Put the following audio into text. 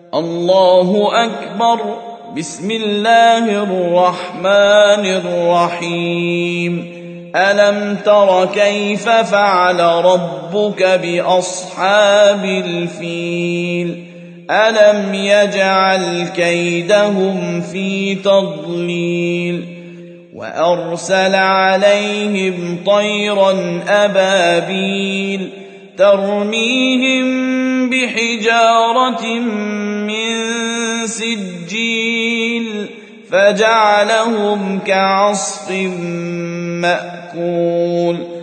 الله أكبر. بسم الله الرحمن الرحيم. ألم تر كيف فعل ربك بأصحاب الفيل؟ ألم يجعل كيدهم في تضليل وأرسل عليهم طيرا أبابيل ترميهم بحجارة من سجيل فجعلهم كعصف مأكول.